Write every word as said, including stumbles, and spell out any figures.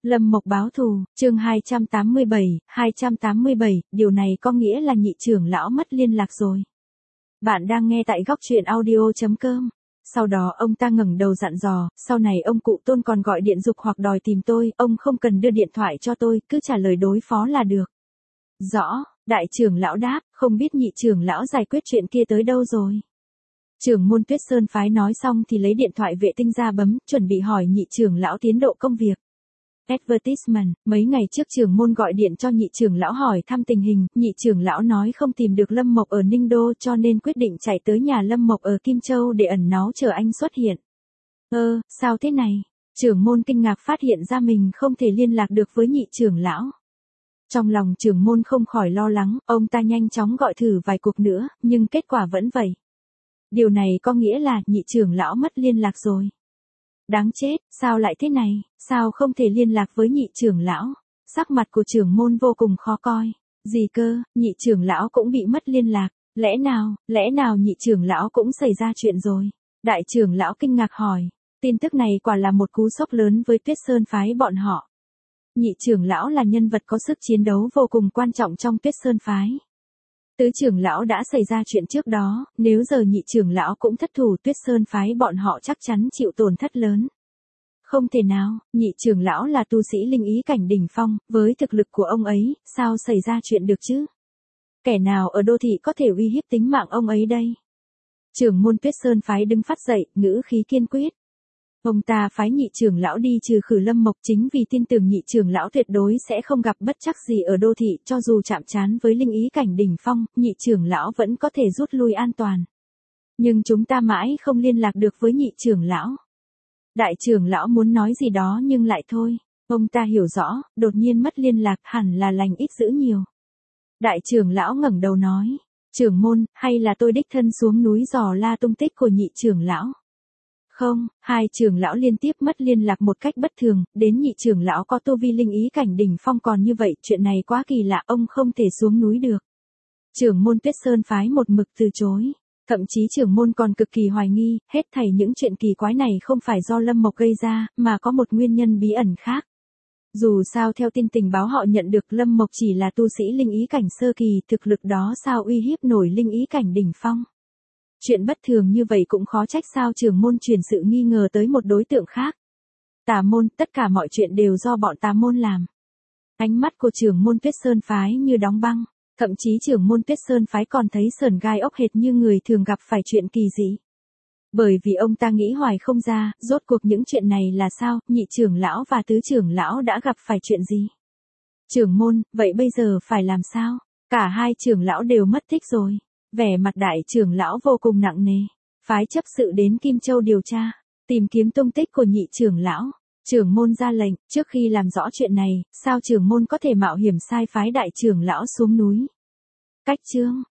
Lâm Mộc báo thù, chương hai trăm tám mươi bảy, hai trăm tám mươi bảy, điều này có nghĩa là nhị trưởng lão mất liên lạc rồi. Bạn đang nghe tại góc truyện audio chấm com. Sau đó ông ta ngẩng đầu dặn dò, sau này ông cụ Tôn còn gọi điện giục hoặc đòi tìm tôi, ông không cần đưa điện thoại cho tôi, cứ trả lời đối phó là được. Rõ, đại trưởng lão đáp, không biết nhị trưởng lão giải quyết chuyện kia tới đâu rồi. Trưởng môn Tuyết Sơn phái nói xong thì lấy điện thoại vệ tinh ra bấm, chuẩn bị hỏi nhị trưởng lão tiến độ công việc. Advertisement, mấy ngày trước trưởng môn gọi điện cho nhị trưởng lão hỏi thăm tình hình, nhị trưởng lão nói không tìm được Lâm Mộc ở Ninh Đô cho nên quyết định chạy tới nhà Lâm Mộc ở Kim Châu để ẩn náu chờ anh xuất hiện. Ơ, sao thế này? Trưởng môn kinh ngạc phát hiện ra mình không thể liên lạc được với nhị trưởng lão. Trong lòng trưởng môn không khỏi lo lắng, ông ta nhanh chóng gọi thử vài cuộc nữa, nhưng kết quả vẫn vậy. Điều này có nghĩa là nhị trưởng lão mất liên lạc rồi. Đáng chết, sao lại thế này, sao không thể liên lạc với nhị trưởng lão? Sắc mặt của trưởng môn vô cùng khó coi. Gì cơ, nhị trưởng lão cũng bị mất liên lạc, lẽ nào, lẽ nào nhị trưởng lão cũng xảy ra chuyện rồi? Đại trưởng lão kinh ngạc hỏi, tin tức này quả là một cú sốc lớn với Tuyết Sơn phái bọn họ. Nhị trưởng lão là nhân vật có sức chiến đấu vô cùng quan trọng trong Tuyết Sơn phái. Tứ trưởng lão đã xảy ra chuyện trước đó, nếu giờ nhị trưởng lão cũng thất thủ Tuyết Sơn phái bọn họ chắc chắn chịu tổn thất lớn. Không thể nào, nhị trưởng lão là tu sĩ linh ý cảnh đỉnh phong, với thực lực của ông ấy, sao xảy ra chuyện được chứ? Kẻ nào ở đô thị có thể uy hiếp tính mạng ông ấy đây? Trưởng môn Tuyết Sơn phái đứng phát dậy, ngữ khí kiên quyết. Ông ta phái nhị trưởng lão đi trừ khử Lâm Mộc chính vì tin tưởng nhị trưởng lão tuyệt đối sẽ không gặp bất trắc gì ở đô thị, cho dù chạm trán với linh ý cảnh đỉnh phong, nhị trưởng lão vẫn có thể rút lui an toàn. Nhưng chúng ta mãi không liên lạc được với nhị trưởng lão. Đại trưởng lão muốn nói gì đó nhưng lại thôi, ông ta hiểu rõ, đột nhiên mất liên lạc hẳn là lành ít dữ nhiều. Đại trưởng lão ngẩng đầu nói, trưởng môn, hay là tôi đích thân xuống núi dò la tung tích của nhị trưởng lão? Không, hai trưởng lão liên tiếp mất liên lạc một cách bất thường, đến nhị trưởng lão có tu vi linh ý cảnh đỉnh phong còn như vậy, chuyện này quá kỳ lạ, ông không thể xuống núi được. Trưởng môn Tuyết Sơn phái một mực từ chối, thậm chí trưởng môn còn cực kỳ hoài nghi, hết thảy những chuyện kỳ quái này không phải do Lâm Mộc gây ra, mà có một nguyên nhân bí ẩn khác. Dù sao theo tin tình báo họ nhận được Lâm Mộc chỉ là tu sĩ linh ý cảnh sơ kỳ, thực lực đó sao uy hiếp nổi linh ý cảnh đỉnh phong. Chuyện bất thường như vậy cũng khó trách sao trưởng môn truyền sự nghi ngờ tới một đối tượng khác. Tà môn, tất cả mọi chuyện đều do bọn tà môn làm. Ánh mắt của trưởng môn Tuyết Sơn phái như đóng băng, thậm chí trưởng môn Tuyết Sơn phái còn thấy sởn gai ốc hệt như người thường gặp phải chuyện kỳ dị. Bởi vì ông ta nghĩ hoài không ra, rốt cuộc những chuyện này là sao, nhị trưởng lão và tứ trưởng lão đã gặp phải chuyện gì? Trưởng môn, vậy bây giờ phải làm sao? Cả hai trưởng lão đều mất tích rồi. Vẻ mặt đại trưởng lão vô cùng nặng nề. Phái chấp sự đến Kim Châu điều tra, tìm kiếm tung tích của nhị trưởng lão. Trưởng môn ra lệnh, trước khi làm rõ chuyện này, sao trưởng môn có thể mạo hiểm sai phái đại trưởng lão xuống núi? Cách chương,